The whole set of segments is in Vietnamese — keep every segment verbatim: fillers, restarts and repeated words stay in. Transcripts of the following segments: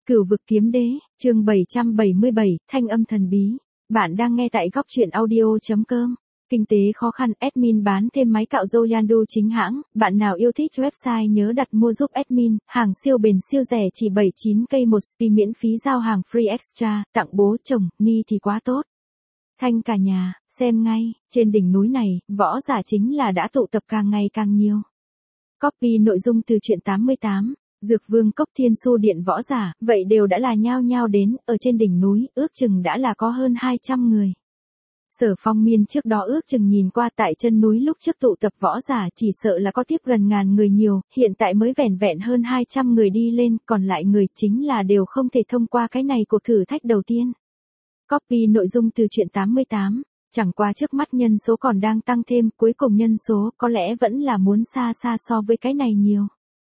Cửu vực kiếm đế, chương bảy trăm bảy mươi bảy, thanh âm thần bí. Bạn đang nghe tại góc truyện audio chấm com. Kinh tế khó khăn, admin bán thêm máy cạo râu Yandu chính hãng, bạn nào yêu thích website nhớ đặt mua giúp admin, hàng siêu bền siêu rẻ chỉ bảy mươi chín k một spi miễn phí giao hàng free extra, tặng bố chồng, ni thì quá tốt. Thanh cả nhà, xem ngay, trên đỉnh núi này, võ giả chính là đã tụ tập càng ngày càng nhiều. Copy nội dung từ truyện tám mươi tám. Dược Vương Cốc Thiên Su Điện võ giả, vậy đều đã là nhao nhao đến, ở trên đỉnh núi, ước chừng đã là có hơn hai trăm người. Sở Phong Miên trước đó ước chừng nhìn qua tại chân núi lúc trước tụ tập võ giả chỉ sợ là có tiếp gần ngàn người nhiều, hiện tại mới vẻn vẹn hơn hai trăm người đi lên, còn lại người chính là đều không thể thông qua cái này cuộc thử thách đầu tiên. Copy nội dung từ truyện tám mươi tám. Chẳng qua trước mắt nhân số còn đang tăng thêm, cuối cùng nhân số có lẽ vẫn là muốn xa xa so với cái này nhiều.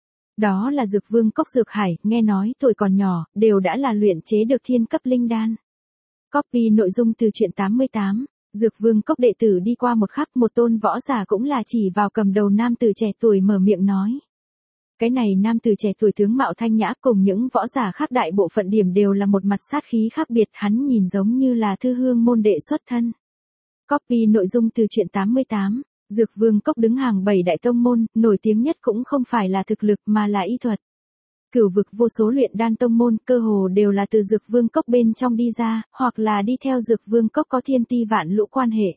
Đó là Dược Vương Cốc Dược Hải, nghe nói tuổi còn nhỏ, đều đã là luyện chế được thiên cấp linh đan. Copy nội dung từ truyện tám mươi tám. Dược Vương Cốc đệ tử đi qua một khắc, một tôn võ giả cũng là chỉ vào cầm đầu nam tử trẻ tuổi mở miệng nói. Cái này nam tử trẻ tuổi tướng mạo thanh nhã cùng những võ giả khác đại bộ phận điểm đều là một mặt sát khí khác biệt, hắn nhìn giống như là thư hương môn đệ xuất thân. Copy nội dung từ truyện tám mươi tám. Dược Vương Cốc đứng hàng bảy đại tông môn, nổi tiếng nhất cũng không phải là thực lực mà là y thuật. Cửu vực vô số luyện đan tông môn cơ hồ đều là từ Dược Vương Cốc bên trong đi ra, hoặc là đi theo Dược Vương Cốc có thiên ti vạn lũ quan hệ.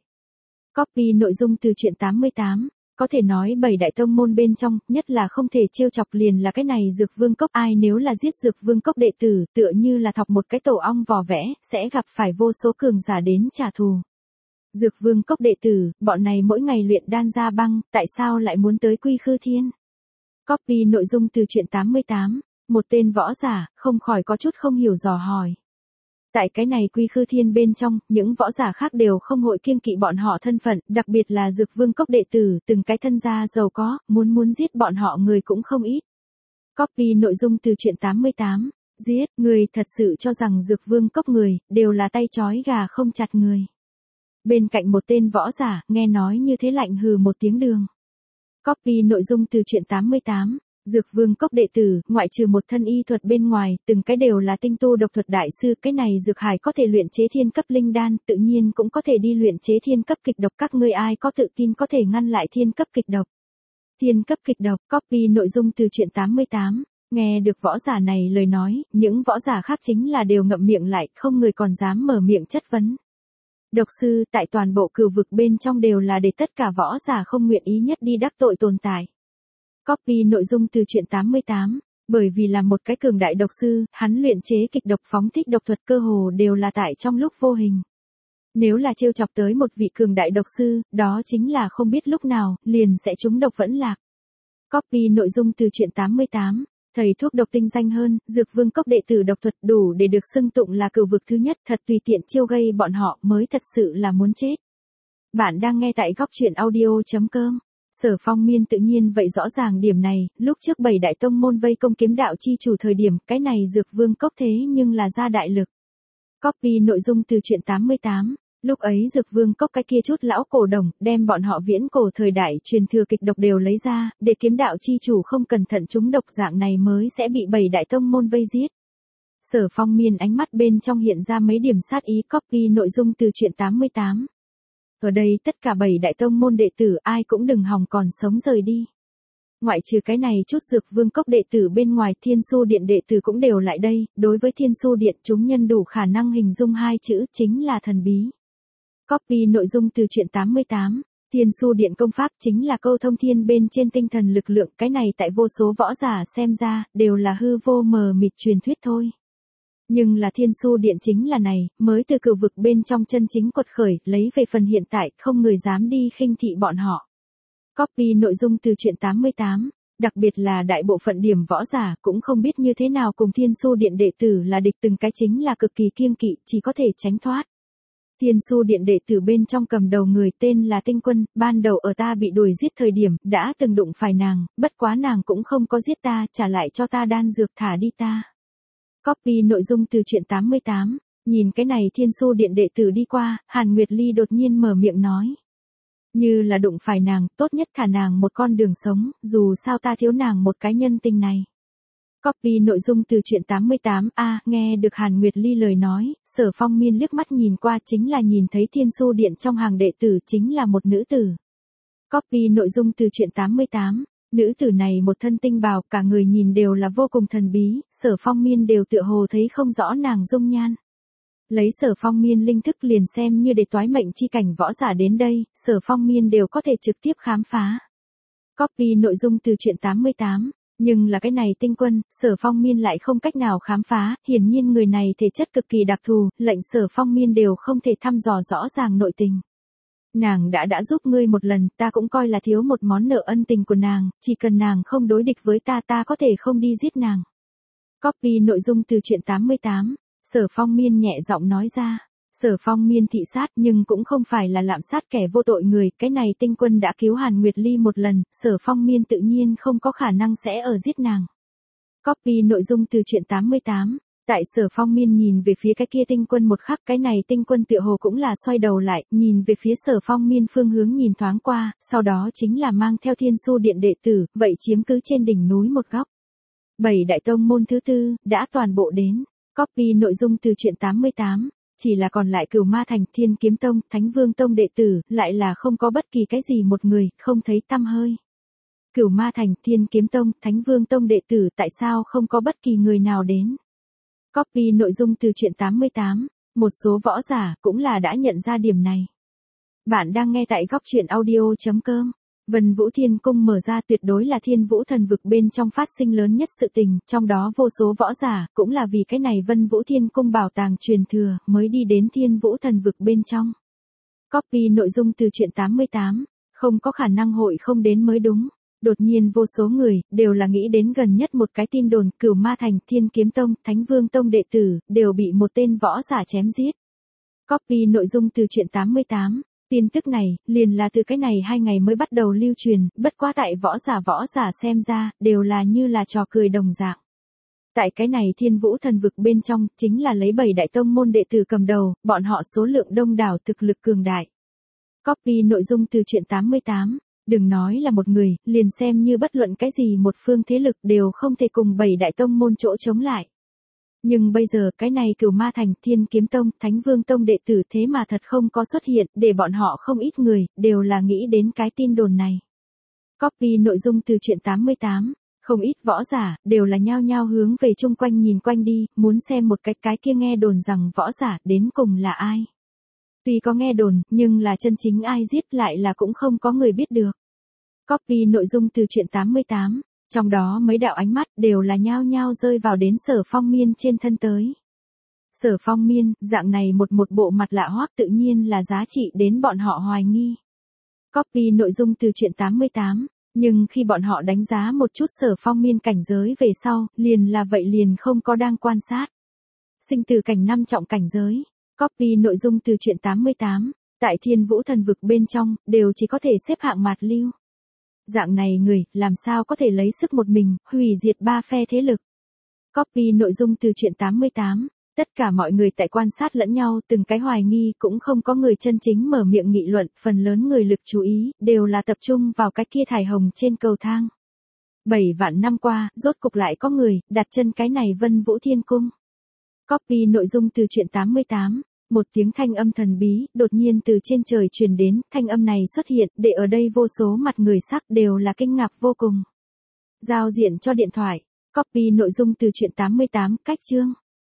Copy nội dung từ truyện tám mươi tám. Có thể nói bảy đại tông môn bên trong, nhất là không thể trêu chọc liền là cái này Dược Vương Cốc, ai nếu là giết Dược Vương Cốc đệ tử, tựa như là thọc một cái tổ ong vò vẽ, sẽ gặp phải vô số cường giả đến trả thù. Dược Vương Cốc đệ tử, bọn này mỗi ngày luyện đan ra băng, tại sao lại muốn tới Quy Khư Thiên? Copy nội dung từ truyện tám mươi tám. Một tên võ giả, không khỏi có chút không hiểu dò hỏi. Tại cái này Quy Khư Thiên bên trong, những võ giả khác đều không hội kiêng kỵ bọn họ thân phận, đặc biệt là Dược Vương Cốc đệ tử, từng cái thân gia giàu có, muốn muốn giết bọn họ người cũng không ít. Copy nội dung từ truyện tám mươi tám. Giết, người thật sự cho rằng Dược Vương Cốc người, đều là tay trói gà không chặt người. Bên cạnh một tên võ giả, nghe nói như thế lạnh hừ một tiếng đường. Copy nội dung từ truyện tám mươi tám. Dược Vương Cốc đệ tử, ngoại trừ một thân y thuật bên ngoài, từng cái đều là tinh tu độc thuật đại sư, cái này Dược Hải có thể luyện chế thiên cấp linh đan, tự nhiên cũng có thể đi luyện chế thiên cấp kịch độc, các ngươi ai có tự tin có thể ngăn lại thiên cấp kịch độc. Thiên cấp kịch độc, copy nội dung từ truyện tám mươi tám. Nghe được võ giả này lời nói, những võ giả khác chính là đều ngậm miệng lại, không người còn dám mở miệng chất vấn. Độc sư tại toàn bộ cửu vực bên trong đều là để tất cả võ giả không nguyện ý nhất đi đắc tội tồn tại. Copy nội dung từ truyện tám mươi tám. Bởi vì là một cái cường đại độc sư, hắn luyện chế kịch độc phóng thích độc thuật cơ hồ đều là tại trong lúc vô hình. Nếu là trêu chọc tới một vị cường đại độc sư, đó chính là không biết lúc nào, liền sẽ trúng độc vẫn lạc. Copy nội dung từ truyện tám mươi tám. Thầy thuốc độc tinh danh hơn, Dược Vương Cốc đệ tử độc thuật đủ để được xưng tụng là cửu vực thứ nhất, thật tùy tiện chiêu gây bọn họ mới thật sự là muốn chết. Bạn đang nghe tại góc truyện audio chấm com. Sở Phong Miên tự nhiên vậy rõ ràng điểm này, lúc trước bảy đại tông môn vây công kiếm đạo chi chủ thời điểm, cái này Dược Vương Cốc thế nhưng là ra đại lực. Copy nội dung từ truyện tám mươi tám. Lúc ấy Dược Vương Cốc cái kia chút lão cổ đồng, đem bọn họ viễn cổ thời đại truyền thừa kịch độc đều lấy ra, để kiếm đạo chi chủ không cẩn thận trúng độc dạng này mới sẽ bị bảy đại tông môn vây giết. Sở Phong Miên ánh mắt bên trong hiện ra mấy điểm sát ý. Copy nội dung từ truyện tám mươi tám. Ở đây tất cả bảy đại tông môn đệ tử ai cũng đừng hòng còn sống rời đi. Ngoại trừ cái này chút Dược Vương Cốc đệ tử bên ngoài, Thiên Su Điện đệ tử cũng đều lại đây, đối với Thiên Su Điện chúng nhân đủ khả năng hình dung hai chữ chính là thần bí. Copy nội dung từ truyện tám mươi tám. Thiên Su Điện công pháp chính là câu thông thiên bên trên tinh thần lực lượng, cái này tại vô số võ giả xem ra, đều là hư vô mờ mịt truyền thuyết thôi. Nhưng là Thiên Su Điện chính là này, mới từ cửu vực bên trong chân chính quật khởi, lấy về phần hiện tại, không người dám đi khinh thị bọn họ. Copy nội dung từ truyện tám mươi tám. Đặc biệt là đại bộ phận điểm võ giả cũng không biết như thế nào cùng Thiên Su Điện đệ tử là địch, từng cái chính là cực kỳ kiêng kỵ, chỉ có thể tránh thoát. Thiên Su Điện đệ tử bên trong cầm đầu người tên là Tinh Quân, ban đầu ở ta bị đuổi giết thời điểm, đã từng đụng phải nàng, bất quá nàng cũng không có giết ta, trả lại cho ta đan dược thả đi ta. Copy nội dung từ truyện tám mươi tám. Nhìn cái này Thiên Su Điện đệ tử đi qua, Hàn Nguyệt Ly đột nhiên mở miệng nói. Như là đụng phải nàng, tốt nhất thả nàng một con đường sống, dù sao ta thiếu nàng một cái nhân tình này. Copy nội dung từ truyện tám mươi tám A, nghe được Hàn Nguyệt Ly lời nói, Sở Phong Miên liếc mắt nhìn qua chính là nhìn thấy Thiên Su Điện trong hàng đệ tử chính là một nữ tử. Copy nội dung từ truyện tám mươi tám, nữ tử này một thân tinh bào, cả người nhìn đều là vô cùng thần bí, Sở Phong Miên đều tựa hồ thấy không rõ nàng dung nhan. Lấy Sở Phong Miên linh thức liền xem như để toái mệnh chi cảnh võ giả đến đây, Sở Phong Miên đều có thể trực tiếp khám phá. Copy nội dung từ truyện tám mươi tám, nhưng là cái này tinh quân, Sở Phong Miên lại không cách nào khám phá, hiển nhiên người này thể chất cực kỳ đặc thù, lệnh Sở Phong Miên đều không thể thăm dò rõ ràng nội tình. Nàng đã đã giúp ngươi một lần, ta cũng coi là thiếu một món nợ ân tình của nàng, chỉ cần nàng không đối địch với ta ta có thể không đi giết nàng. Copy nội dung từ truyện tám mươi tám, Sở Phong Miên nhẹ giọng nói ra. Sở Phong Miên thị sát nhưng cũng không phải là lạm sát kẻ vô tội người, cái này tinh quân đã cứu Hàn Nguyệt Ly một lần, Sở Phong Miên tự nhiên không có khả năng sẽ ở giết nàng. Copy nội dung từ truyện tám mươi tám, tại Sở Phong Miên nhìn về phía cái kia tinh quân một khắc, cái này tinh quân tựa hồ cũng là xoay đầu lại, nhìn về phía Sở Phong Miên phương hướng nhìn thoáng qua, sau đó chính là mang theo Thiên Su Điện đệ tử, vậy chiếm cứ trên đỉnh núi một góc. Bảy đại tông môn thứ tư, đã toàn bộ đến. Copy nội dung từ truyện tám mươi tám, chỉ là còn lại Cửu Ma Thành, Thiên Kiếm Tông, Thánh Vương Tông đệ tử, lại là không có bất kỳ cái gì một người, không thấy tăm hơi. Cửu Ma Thành, Thiên Kiếm Tông, Thánh Vương Tông đệ tử tại sao không có bất kỳ người nào đến. Copy nội dung từ truyện tám mươi tám, một số võ giả cũng là đã nhận ra điểm này. Bạn đang nghe tại góc truyện audio chấm com. Vân Vũ Thiên Cung mở ra tuyệt đối là Thiên Vũ Thần Vực bên trong phát sinh lớn nhất sự tình, trong đó vô số võ giả, cũng là vì cái này Vân Vũ Thiên Cung bảo tàng truyền thừa, mới đi đến Thiên Vũ Thần Vực bên trong. Copy nội dung từ truyện tám mươi tám, không có khả năng hội không đến mới đúng. Đột nhiên vô số người, đều là nghĩ đến gần nhất một cái tin đồn, Cửu Ma Thành, Thiên Kiếm Tông, Thánh Vương Tông đệ tử, đều bị một tên võ giả chém giết. Copy nội dung từ truyện tám mươi tám. Tin tức này, liền là từ cái này hai ngày mới bắt đầu lưu truyền, bất quá tại võ giả võ giả xem ra, đều là như là trò cười đồng dạng. Tại cái này Thiên Vũ Thần Vực bên trong, chính là lấy bảy đại tông môn đệ tử cầm đầu, bọn họ số lượng đông đảo thực lực cường đại. Copy nội dung từ truyện tám mươi tám, đừng nói là một người, liền xem như bất luận cái gì một phương thế lực đều không thể cùng bảy đại tông môn chỗ chống lại. Nhưng bây giờ cái này Cửu Ma Thành, Thiên Kiếm Tông, Thánh Vương Tông đệ tử thế mà thật không có xuất hiện, để bọn họ không ít người, đều là nghĩ đến cái tin đồn này. Copy nội dung từ truyện tám mươi tám, không ít võ giả, đều là nhao nhao hướng về chung quanh nhìn quanh đi, muốn xem một cái cái kia nghe đồn rằng võ giả đến cùng là ai. Tuy có nghe đồn, nhưng là chân chính ai giết lại là cũng không có người biết được. Copy nội dung từ truyện tám mươi tám. Trong đó mấy đạo ánh mắt đều là nhao nhao rơi vào đến Sở Phong Miên trên thân tới. Sở Phong Miên, dạng này một một bộ mặt lạ hoắc tự nhiên là giá trị đến bọn họ hoài nghi. Copy nội dung từ truyện tám mươi tám, nhưng khi bọn họ đánh giá một chút Sở Phong Miên cảnh giới về sau, liền là vậy liền không có đang quan sát. Sinh tử cảnh năm trọng cảnh giới. Copy nội dung từ truyện tám mươi tám, tại Thiên Vũ Thần Vực bên trong, đều chỉ có thể xếp hạng mạt lưu. Dạng này người, làm sao có thể lấy sức một mình, hủy diệt ba phe thế lực. Copy nội dung từ truyện tám mươi tám, tất cả mọi người tại quan sát lẫn nhau, từng cái hoài nghi, cũng không có người chân chính mở miệng nghị luận, phần lớn người lực chú ý, đều là tập trung vào cái kia thải hồng trên cầu thang. Bảy vạn năm qua, rốt cục lại có người, đặt chân cái này Vân Vũ Thiên Cung. Copy nội dung từ truyện tám mươi tám. Một tiếng thanh âm thần bí, đột nhiên từ trên trời truyền đến, thanh âm này xuất hiện, để ở đây vô số mặt người sắc đều là kinh ngạc vô cùng. Giao diện cho điện thoại, copy nội dung từ truyện tám mươi tám, cách chương.